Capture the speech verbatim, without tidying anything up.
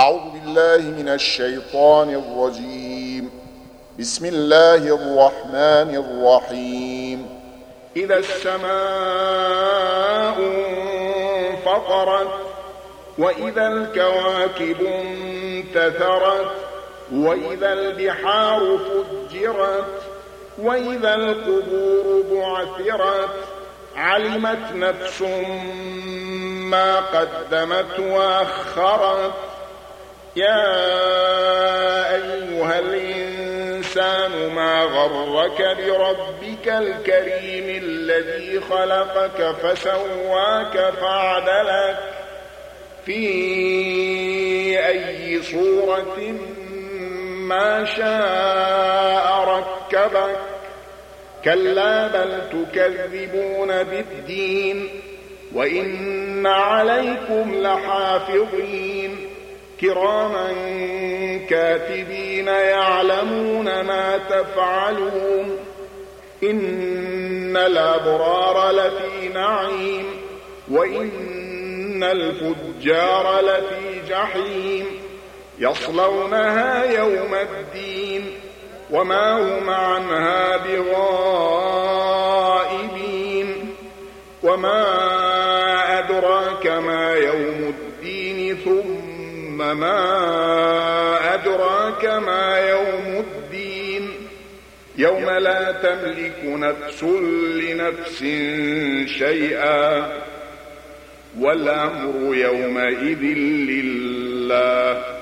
أعوذ بالله من الشيطان الرجيم. بسم الله الرحمن الرحيم. إذا السماء انفطرت وإذا الكواكب انتثرت وإذا البحار فجرت وإذا القبور بعثرت علمت نفس ما قدمت وأخرت. يا أيها الإنسان ما غرك بربك الكريم الذي خلقك فسواك فعدلك في أي صورة ما شاء ركبك. كلا بل تكذبون بالدين وإن عليكم لحافظين كراما كاتبين يعلمون ما تفعلون. إن الأبرار لفي نعيم وإن الفجار لفي جحيم يصلونها يوم الدين وما هم عنها بغائبين. وما أدراك ما يوم الدين ثم ما أدراك ما يوم الدين يوم لا تملك نفس لنفس شيئا والأمر يومئذ لله.